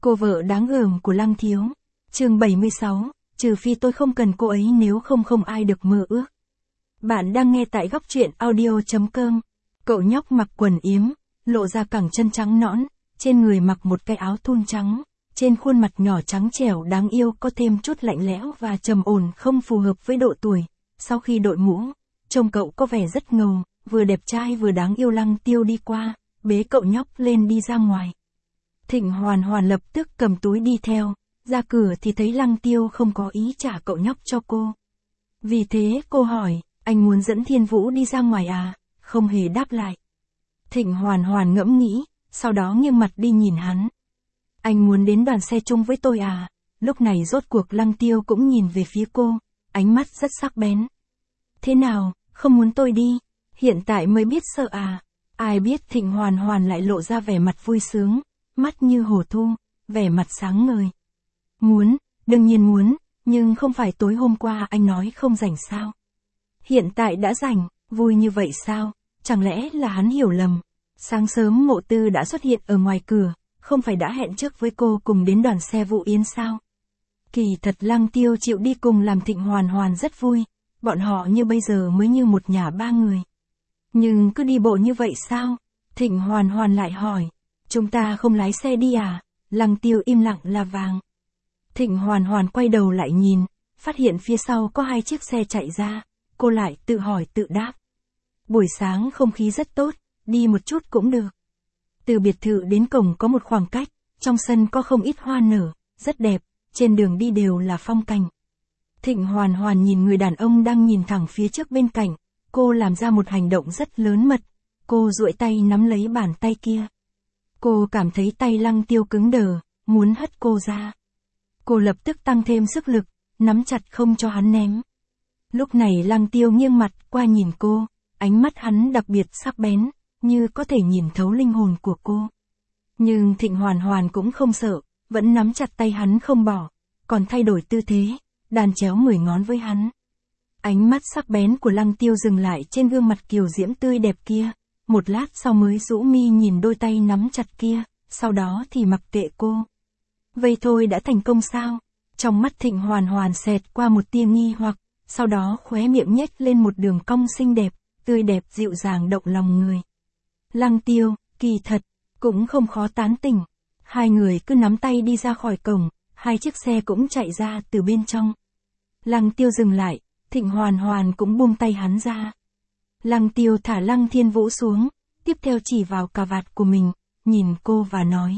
Cô vợ đáng gờm của Lăng Thiếu. Chương 76, trừ phi tôi không cần cô ấy, nếu không không ai được mơ ước. Bạn đang nghe tại góc truyện audio.com. Cậu nhóc mặc quần yếm, lộ ra cẳng chân trắng nõn, trên người mặc một cái áo thun trắng, trên khuôn mặt nhỏ trắng trẻo đáng yêu có thêm chút lạnh lẽo và trầm ổn không phù hợp với độ tuổi. Sau khi đội mũ, trông cậu có vẻ rất ngầu, vừa đẹp trai vừa đáng yêu. Lăng Tiêu đi qua, bế cậu nhóc lên đi ra ngoài. Thịnh Hoàn Hoàn lập tức cầm túi đi theo, ra cửa thì thấy Lăng Tiêu không có ý trả cậu nhóc cho cô. Vì thế cô hỏi, anh muốn dẫn Thiên Vũ đi ra ngoài à? Không hề đáp lại. Thịnh Hoàn Hoàn ngẫm nghĩ, sau đó nghiêng mặt đi nhìn hắn. Anh muốn đến đoàn xe chung với tôi à? Lúc này rốt cuộc Lăng Tiêu cũng nhìn về phía cô, ánh mắt rất sắc bén. Thế nào, không muốn tôi đi? Hiện tại mới biết sợ à? Ai biết Thịnh Hoàn Hoàn lại lộ ra vẻ mặt vui sướng, mắt như hồ thu, vẻ mặt sáng ngời. Muốn, đương nhiên muốn, nhưng không phải tối hôm qua anh nói không rảnh sao? Hiện tại đã rảnh, vui như vậy sao? Chẳng lẽ là hắn hiểu lầm? Sáng sớm Mộ Tư đã xuất hiện ở ngoài cửa, không phải đã hẹn trước với cô cùng đến đoàn xe Vũ Yến sao? Kỳ thật Lăng Tiêu chịu đi cùng làm Thịnh Hoàn Hoàn rất vui, bọn họ như bây giờ mới như một nhà ba người. Nhưng cứ đi bộ như vậy sao? Thịnh Hoàn Hoàn lại hỏi, chúng ta không lái xe đi à? Lăng Tiêu im lặng là vàng. Thịnh Hoàn Hoàn quay đầu lại nhìn, phát hiện phía sau có hai chiếc xe chạy ra, cô lại tự hỏi tự đáp. Buổi sáng không khí rất tốt, đi một chút cũng được. Từ biệt thự đến cổng có một khoảng cách, trong sân có không ít hoa nở, rất đẹp, trên đường đi đều là phong cảnh. Thịnh Hoàn Hoàn nhìn người đàn ông đang nhìn thẳng phía trước bên cạnh, cô làm ra một hành động rất lớn mật, cô duỗi tay nắm lấy bàn tay kia. Cô cảm thấy tay Lăng Tiêu cứng đờ, muốn hất cô ra. Cô lập tức tăng thêm sức lực, nắm chặt không cho hắn ném. Lúc này Lăng Tiêu nghiêng mặt qua nhìn cô, ánh mắt hắn đặc biệt sắc bén, như có thể nhìn thấu linh hồn của cô. Nhưng Thịnh Hoàn Hoàn cũng không sợ, vẫn nắm chặt tay hắn không bỏ, còn thay đổi tư thế, đàn chéo 10 ngón với hắn. Ánh mắt sắc bén của Lăng Tiêu dừng lại trên gương mặt kiều diễm tươi đẹp kia, một lát sau mới rũ mi nhìn đôi tay nắm chặt kia, sau đó thì mặc kệ cô. Vậy thôi đã thành công sao? Trong mắt Thịnh Hoàn Hoàn xẹt qua một tia nghi hoặc, sau đó khóe miệng nhếch lên một đường cong xinh đẹp, tươi đẹp dịu dàng động lòng người. Lăng Tiêu, kỳ thật, cũng không khó tán tỉnh. Hai người cứ nắm tay đi ra khỏi cổng, hai chiếc xe cũng chạy ra từ bên trong. Lăng Tiêu dừng lại, Thịnh Hoàn Hoàn cũng buông tay hắn ra. Lăng Tiêu thả Lăng Thiên Vũ xuống, tiếp theo chỉ vào cà vạt của mình, nhìn cô và nói.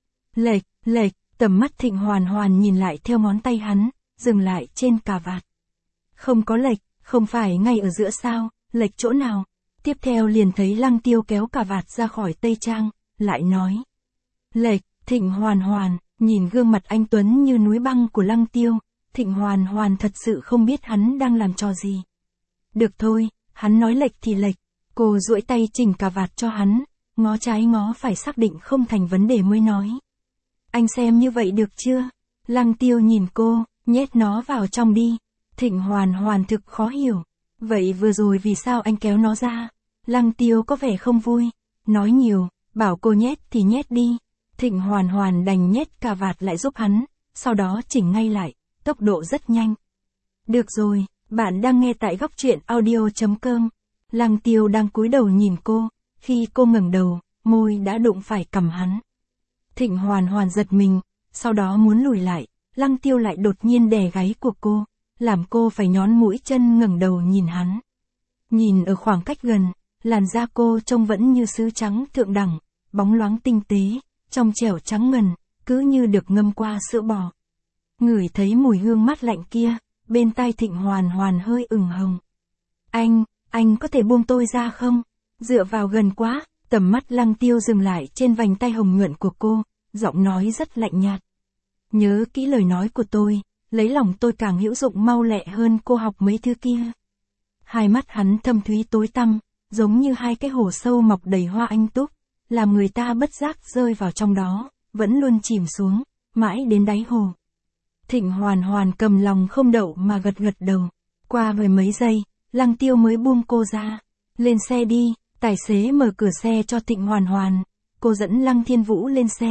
Lệch, tầm mắt Thịnh Hoàn Hoàn nhìn lại theo ngón tay hắn, dừng lại trên cà vạt. Không có lệch, không phải ngay ở giữa sao, lệch chỗ nào? Tiếp theo liền thấy Lăng Tiêu kéo cà vạt ra khỏi tây trang, lại nói. Lệch, Thịnh Hoàn Hoàn, nhìn gương mặt anh tuấn như núi băng của Lăng Tiêu, Thịnh Hoàn Hoàn thật sự không biết hắn đang làm trò gì. Được thôi, hắn nói lệch thì lệch, cô duỗi tay chỉnh cà vạt cho hắn, ngó trái ngó phải xác định không thành vấn đề mới nói. Anh xem như vậy được chưa? Lăng Tiêu nhìn cô, nhét nó vào trong đi. Thịnh Hoàn Hoàn thực khó hiểu. Vậy vừa rồi vì sao anh kéo nó ra? Lăng Tiêu có vẻ không vui. Nói nhiều, bảo cô nhét thì nhét đi. Thịnh Hoàn Hoàn đành nhét cà vạt lại giúp hắn, sau đó chỉnh ngay lại, tốc độ rất nhanh. Được rồi, bạn đang nghe tại góc truyện audio.com. Lăng Tiêu đang cúi đầu nhìn cô, khi cô ngẩng đầu, môi đã đụng phải cằm hắn. Thịnh Hoàn Hoàn giật mình, sau đó muốn lùi lại, Lăng Tiêu lại đột nhiên đè gáy của cô, làm cô phải nhón mũi chân ngẩng đầu nhìn hắn. Nhìn ở khoảng cách gần, làn da cô trông vẫn như sứ trắng thượng đẳng, bóng loáng tinh tế, trong trẻo trắng ngần, cứ như được ngâm qua sữa bò. Ngửi thấy mùi hương mát lạnh kia, bên tai Thịnh Hoàn Hoàn hơi ửng hồng. Anh có thể buông tôi ra không? Dựa vào gần quá, tầm mắt Lăng Tiêu dừng lại trên vành tay hồng nhuận của cô, giọng nói rất lạnh nhạt. Nhớ kỹ lời nói của tôi, lấy lòng tôi càng hữu dụng mau lẹ hơn cô học mấy thứ kia. Hai mắt hắn thâm thúy tối tăm, giống như hai cái hồ sâu mọc đầy hoa anh túc, làm người ta bất giác rơi vào trong đó, vẫn luôn chìm xuống, mãi đến đáy hồ. Thịnh Hoàn Hoàn cầm lòng không đậu mà gật gật đầu. Qua mười mấy giây, Lăng Tiêu mới buông cô ra. Lên xe đi, tài xế mở cửa xe cho Thịnh Hoàn Hoàn. Cô dẫn Lăng Thiên Vũ lên xe.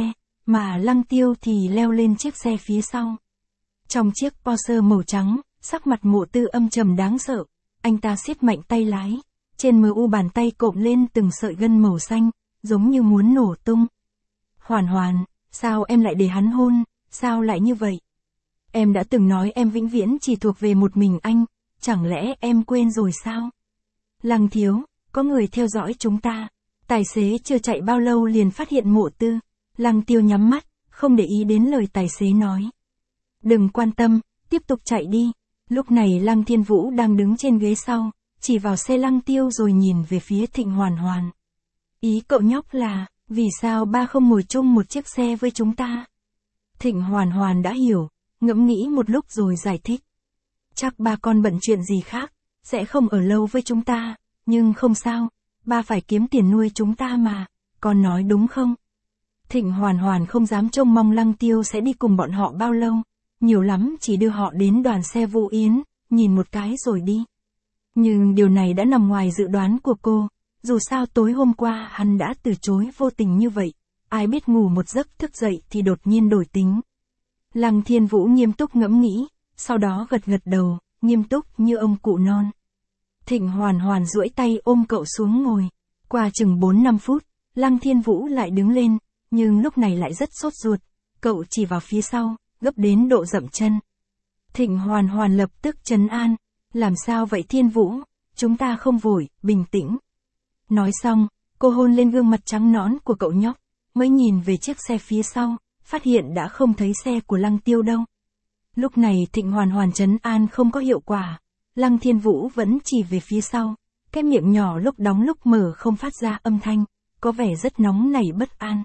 mà Lăng Tiêu thì leo lên chiếc xe phía sau. Trong chiếc Porsche màu trắng, sắc mặt Mộ Tư âm trầm đáng sợ, anh ta siết mạnh tay lái, trên mu bàn tay cộm lên từng sợi gân màu xanh, giống như muốn nổ tung. Hoàn Hoàn, sao em lại để hắn hôn, sao lại như vậy? Em đã từng nói em vĩnh viễn chỉ thuộc về một mình anh, chẳng lẽ em quên rồi sao? Lăng thiếu, có người theo dõi chúng ta. Tài xế chưa chạy bao lâu liền phát hiện Mộ Tư. Lăng Tiêu nhắm mắt, không để ý đến lời tài xế nói. Đừng quan tâm, tiếp tục chạy đi. Lúc này Lăng Thiên Vũ đang đứng trên ghế sau, chỉ vào xe Lăng Tiêu rồi nhìn về phía Thịnh Hoàn Hoàn. Ý cậu nhóc là, vì sao ba không ngồi chung một chiếc xe với chúng ta? Thịnh Hoàn Hoàn đã hiểu, ngẫm nghĩ một lúc rồi giải thích. Chắc ba con bận chuyện gì khác, sẽ không ở lâu với chúng ta, nhưng không sao, ba phải kiếm tiền nuôi chúng ta mà, con nói đúng không? Thịnh Hoàn Hoàn không dám trông mong Lăng Tiêu sẽ đi cùng bọn họ bao lâu, nhiều lắm chỉ đưa họ đến đoàn xe Vũ Yến, nhìn một cái rồi đi. Nhưng điều này đã nằm ngoài dự đoán của cô, dù sao tối hôm qua hắn đã từ chối vô tình như vậy, ai biết ngủ một giấc thức dậy thì đột nhiên đổi tính. Lăng Thiên Vũ nghiêm túc ngẫm nghĩ, sau đó gật gật đầu, nghiêm túc như ông cụ non. Thịnh Hoàn Hoàn duỗi tay ôm cậu xuống ngồi, qua chừng 4-5 phút, Lăng Thiên Vũ lại đứng lên, nhưng lúc này lại rất sốt ruột, cậu chỉ vào phía sau, gấp đến độ dậm chân. Thịnh Hoàn Hoàn lập tức trấn an, làm sao vậy Thiên Vũ, chúng ta không vội, bình tĩnh. Nói xong, cô hôn lên gương mặt trắng nõn của cậu nhóc, mới nhìn về chiếc xe phía sau, phát hiện đã không thấy xe của Lăng Tiêu đâu. Lúc này Thịnh Hoàn Hoàn trấn an không có hiệu quả, Lăng Thiên Vũ vẫn chỉ về phía sau, cái miệng nhỏ lúc đóng lúc mở không phát ra âm thanh, có vẻ rất nóng nảy bất an.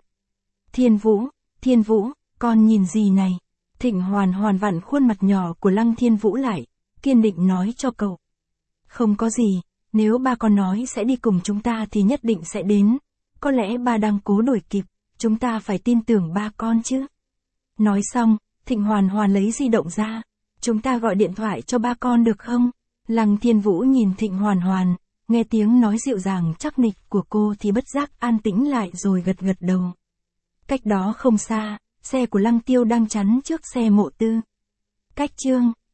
Thiên Vũ, con nhìn gì này? Thịnh Hoàn Hoàn vặn khuôn mặt nhỏ của Lăng Thiên Vũ lại, kiên định nói cho cậu. Không có gì, nếu ba con nói sẽ đi cùng chúng ta thì nhất định sẽ đến, có lẽ ba đang cố đuổi kịp, chúng ta phải tin tưởng ba con chứ. Nói xong, Thịnh Hoàn Hoàn lấy di động ra, chúng ta gọi điện thoại cho ba con được không? Lăng Thiên Vũ nhìn Thịnh Hoàn Hoàn, nghe tiếng nói dịu dàng chắc nịch của cô thì bất giác an tĩnh lại rồi gật gật đầu. Cách đó không xa, xe của Lăng Tiêu đang chắn trước xe Mộ Tư. Cách chương